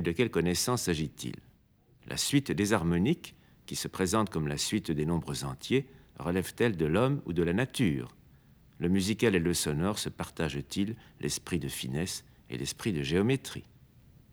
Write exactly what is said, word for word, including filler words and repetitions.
de quelle connaissance s'agit-il? La suite des harmoniques, qui se présente comme la suite des nombres entiers, relève-t-elle de l'homme ou de la nature? Le musical et le sonore se partagent-ils l'esprit de finesse et l'esprit de géométrie?